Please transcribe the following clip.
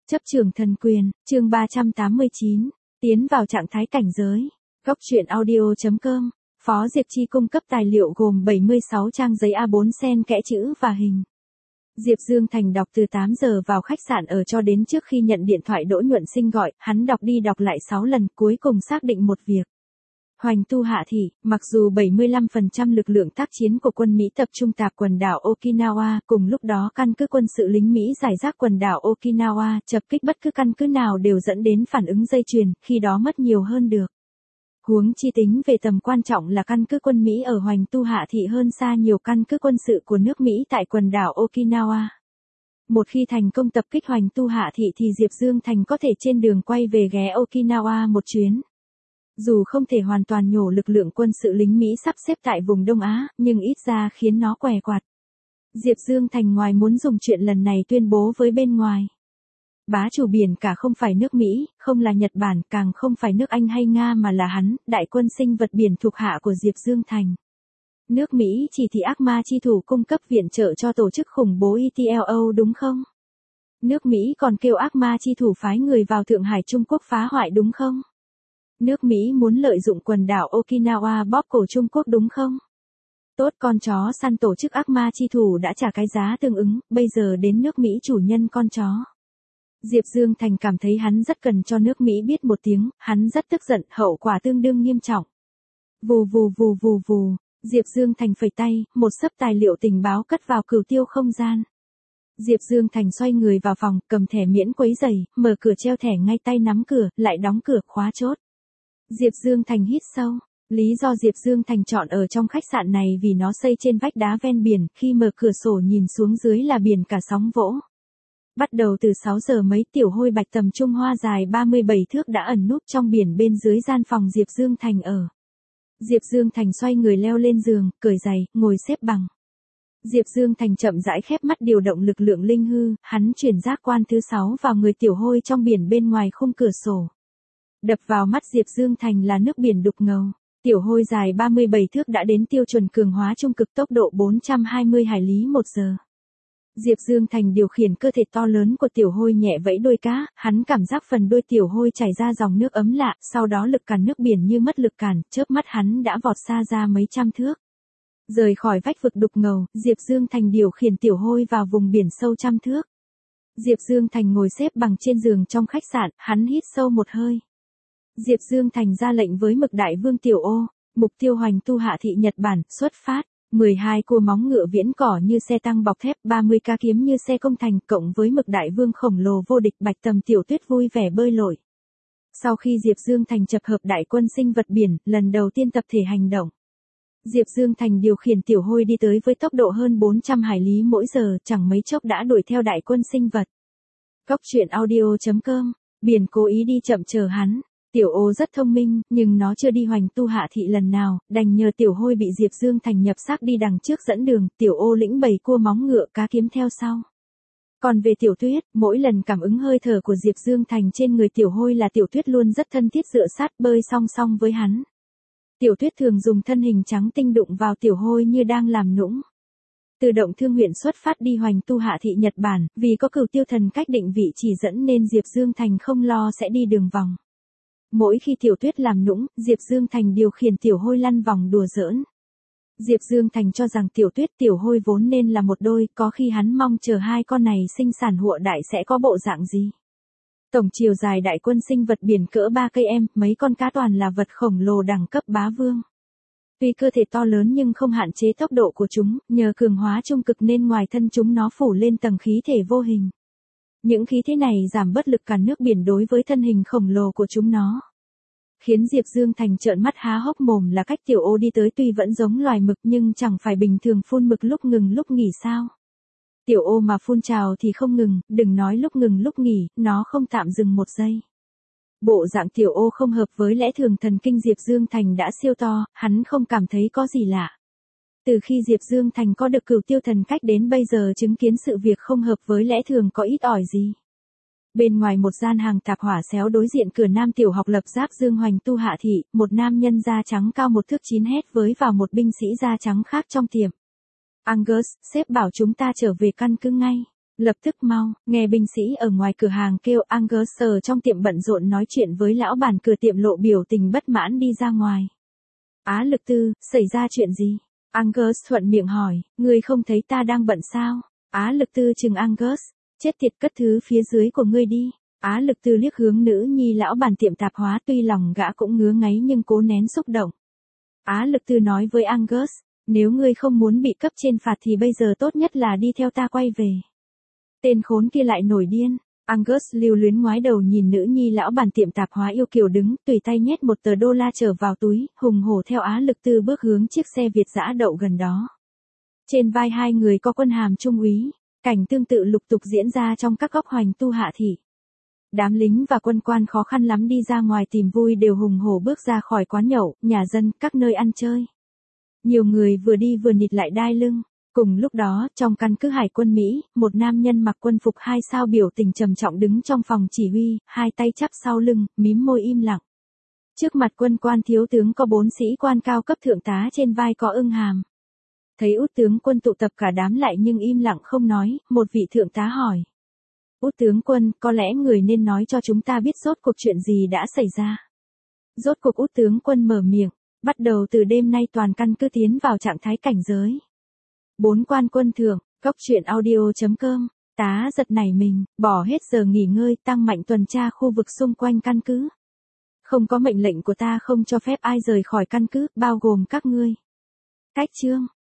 Chấp trường thần quyền, chương 389, tiến vào trạng thái cảnh giới. Góc truyện audio.com, Phó Diệp Chi cung cấp tài liệu gồm 76 trang giấy A4 xen kẽ chữ và hình. Diệp Dương Thành đọc từ 8 giờ vào khách sạn ở cho đến trước khi nhận điện thoại Đỗ Nhuận Sinh gọi, hắn đọc đi đọc lại 6 lần cuối cùng xác định một việc. Hoành Tu Hạ Thị, mặc dù 75% lực lượng tác chiến của quân Mỹ tập trung tạp quần đảo Okinawa, cùng lúc đó căn cứ quân sự lính Mỹ rải rác quần đảo Okinawa, chập kích bất cứ căn cứ nào đều dẫn đến phản ứng dây chuyền, khi đó mất nhiều hơn được. Huống chi tính về tầm quan trọng là căn cứ quân Mỹ ở Hoành Tu Hạ Thị hơn xa nhiều căn cứ quân sự của nước Mỹ tại quần đảo Okinawa. Một khi thành công tập kích Hoành Tu Hạ Thị thì Diệp Dương Thành có thể trên đường quay về ghé Okinawa một chuyến. Dù không thể hoàn toàn nhổ lực lượng quân sự lính Mỹ sắp xếp tại vùng Đông Á, nhưng ít ra khiến nó què quạt. Diệp Dương Thành ngoài muốn dùng chuyện lần này tuyên bố với bên ngoài. Bá chủ biển cả không phải nước Mỹ, không là Nhật Bản, càng không phải nước Anh hay Nga mà là hắn, đại quân sinh vật biển thuộc hạ của Diệp Dương Thành. Nước Mỹ chỉ thị ác ma chi thủ cung cấp viện trợ cho tổ chức khủng bố ETLO đúng không? Nước Mỹ còn kêu ác ma chi thủ phái người vào Thượng Hải Trung Quốc phá hoại đúng không? Nước Mỹ muốn lợi dụng quần đảo Okinawa bóp cổ Trung Quốc đúng không? Tốt, con chó săn tổ chức ác ma chi thủ đã trả cái giá tương ứng, bây giờ đến nước Mỹ chủ nhân con chó. Diệp Dương Thành cảm thấy hắn rất cần cho nước Mỹ biết một tiếng, hắn rất tức giận, hậu quả tương đương nghiêm trọng. Vù vù vù vù vù, Diệp Dương Thành phẩy tay, một xấp tài liệu tình báo cất vào cửu tiêu không gian. Diệp Dương Thành xoay người vào phòng, cầm thẻ miễn quấy rầy, mở cửa treo thẻ ngay tay nắm cửa, lại đóng cửa khóa chốt. Diệp Dương Thành hít sâu. Lý do Diệp Dương Thành chọn ở trong khách sạn này vì nó xây trên vách đá ven biển, khi mở cửa sổ nhìn xuống dưới là biển cả sóng vỗ. Bắt đầu từ 6 giờ mấy, tiểu hôi bạch tầm trung hoa dài 37 thước đã ẩn núp trong biển bên dưới gian phòng Diệp Dương Thành ở. Diệp Dương Thành xoay người leo lên giường, cởi giày, ngồi xếp bằng. Diệp Dương Thành chậm rãi khép mắt điều động lực lượng linh hư, hắn chuyển giác quan thứ 6 vào người tiểu hôi trong biển bên ngoài khung cửa sổ. Đập vào mắt Diệp Dương Thành là nước biển đục ngầu. Tiểu hôi dài 37 thước đã đến tiêu chuẩn cường hóa trung cực tốc độ 420 hải lý một giờ. Diệp Dương Thành điều khiển cơ thể to lớn của tiểu hôi nhẹ vẫy đuôi cá, hắn cảm giác phần đuôi tiểu hôi chảy ra dòng nước ấm lạ, sau đó lực cản nước biển như mất lực cản, chớp mắt hắn đã vọt xa ra mấy trăm thước. Rời khỏi vách vực đục ngầu, Diệp Dương Thành điều khiển tiểu hôi vào vùng biển sâu trăm thước. Diệp Dương Thành ngồi xếp bằng trên giường trong khách sạn, hắn hít sâu một hơi. Diệp Dương Thành ra lệnh với Mực Đại Vương Tiểu Ô, mục tiêu Hoành Tu Hạ Thị Nhật Bản, xuất phát. 12 cua móng ngựa viễn cỏ như xe tăng bọc thép, 30 ca kiếm như xe công thành, cộng với Mực Đại Vương khổng lồ vô địch Bạch Tầm Tiểu Tuyết vui vẻ bơi lội. Sau khi Diệp Dương Thành tập hợp đại quân sinh vật biển, lần đầu tiên tập thể hành động. Diệp Dương Thành điều khiển tiểu hôi đi tới với tốc độ hơn 400 hải lý mỗi giờ, chẳng mấy chốc đã đuổi theo đại quân sinh vật. Góc truyện audio.com, biển cố ý đi chậm chờ hắn. Tiểu ô rất thông minh, nhưng nó chưa đi Hoành Tu Hạ Thị lần nào, đành nhờ tiểu hôi bị Diệp Dương Thành nhập xác đi đằng trước dẫn đường, tiểu ô lĩnh bầy cua móng ngựa cá kiếm theo sau. Còn về tiểu tuyết, mỗi lần cảm ứng hơi thở của Diệp Dương Thành trên người tiểu hôi là tiểu tuyết luôn rất thân thiết dựa sát bơi song song với hắn. Tiểu tuyết thường dùng thân hình trắng tinh đụng vào tiểu hôi như đang làm nũng. Từ động Thương huyện xuất phát đi Hoành Tu Hạ Thị Nhật Bản, vì có cửu tiêu thần cách định vị chỉ dẫn nên Diệp Dương Thành không lo sẽ đi đường vòng. Mỗi khi tiểu tuyết làm nũng, Diệp Dương Thành điều khiển tiểu hôi lăn vòng đùa giỡn. Diệp Dương Thành cho rằng tiểu tuyết tiểu hôi vốn nên là một đôi, có khi hắn mong chờ hai con này sinh sản huộ đại sẽ có bộ dạng gì. Tổng chiều dài đại quân sinh vật biển cỡ 3 cây em, mấy con cá toàn là vật khổng lồ đẳng cấp bá vương. Tuy cơ thể to lớn nhưng không hạn chế tốc độ của chúng, nhờ cường hóa trung cực nên ngoài thân chúng nó phủ lên tầng khí thể vô hình. Những khí thế này giảm bớt lực cản nước biển đối với thân hình khổng lồ của chúng nó. Khiến Diệp Dương Thành trợn mắt há hốc mồm là cách tiểu ô đi tới tuy vẫn giống loài mực nhưng chẳng phải bình thường phun mực lúc ngừng lúc nghỉ sao. Tiểu ô mà phun trào thì không ngừng, đừng nói lúc ngừng lúc nghỉ, nó không tạm dừng một giây. Bộ dạng tiểu ô không hợp với lẽ thường thần kinh Diệp Dương Thành đã siêu to, hắn không cảm thấy có gì lạ. Từ khi Diệp Dương Thành có được cửu tiêu thần cách đến bây giờ chứng kiến sự việc không hợp với lẽ thường có ít ỏi gì. Bên ngoài một gian hàng tạp hỏa xéo đối diện cửa nam tiểu học lập giáp Dương Hoành Tu Hạ Thị, một nam nhân da trắng cao 1 thước 9 hét với vào một binh sĩ da trắng khác trong tiệm. Angus, sếp bảo chúng ta trở về căn cứ ngay. Lập tức mau, nghe binh sĩ ở ngoài cửa hàng kêu Angus ở trong tiệm bận rộn nói chuyện với lão bản cửa tiệm lộ biểu tình bất mãn đi ra ngoài. Á Lực Tư, xảy ra chuyện gì? Angus thuận miệng hỏi, ngươi không thấy ta đang bận sao? Á Lực Tư chừng Angus, chết tiệt, cất thứ phía dưới của ngươi đi. Á Lực Tư liếc hướng nữ nhi lão bản tiệm tạp hóa, tuy lòng gã cũng ngứa ngáy nhưng cố nén xúc động. Á Lực Tư nói với Angus, nếu ngươi không muốn bị cấp trên phạt thì bây giờ tốt nhất là đi theo ta quay về. Tên khốn kia lại nổi điên. Angus lưu luyến ngoái đầu nhìn nữ nhi lão bản tiệm tạp hóa yêu kiều đứng, tùy tay nhét một tờ đô la trở vào túi, hùng hổ theo Á Lực Tư bước hướng chiếc xe Việt dã đậu gần đó. Trên vai hai người có quân hàm trung úy, cảnh tương tự lục tục diễn ra trong các góc hoành tu hạ thị. Đám lính và quân quan khó khăn lắm đi ra ngoài tìm vui đều hùng hổ bước ra khỏi quán nhậu, nhà dân, các nơi ăn chơi. Nhiều người vừa đi vừa nịt lại đai lưng. Cùng lúc đó, trong căn cứ hải quân Mỹ, một nam nhân mặc quân phục 2 sao biểu tình trầm trọng đứng trong phòng chỉ huy, hai tay chắp sau lưng, mím môi im lặng. Trước mặt quân quan thiếu tướng có 4 sĩ quan cao cấp, thượng tá trên vai có ưng hàm. Thấy út tướng quân tụ tập cả đám lại nhưng im lặng không nói, một vị thượng tá hỏi. Út tướng quân, có lẽ người nên nói cho chúng ta biết rốt cuộc chuyện gì đã xảy ra. Rốt cuộc út tướng quân mở miệng, bắt đầu từ đêm nay toàn căn cứ tiến vào trạng thái cảnh giới. 4 quan quân thưởng, góc truyện audio.com, tá giật nảy mình, bỏ hết giờ nghỉ ngơi, tăng mạnh tuần tra khu vực xung quanh căn cứ. Không có mệnh lệnh của ta không cho phép ai rời khỏi căn cứ, bao gồm các ngươi. Cách chương.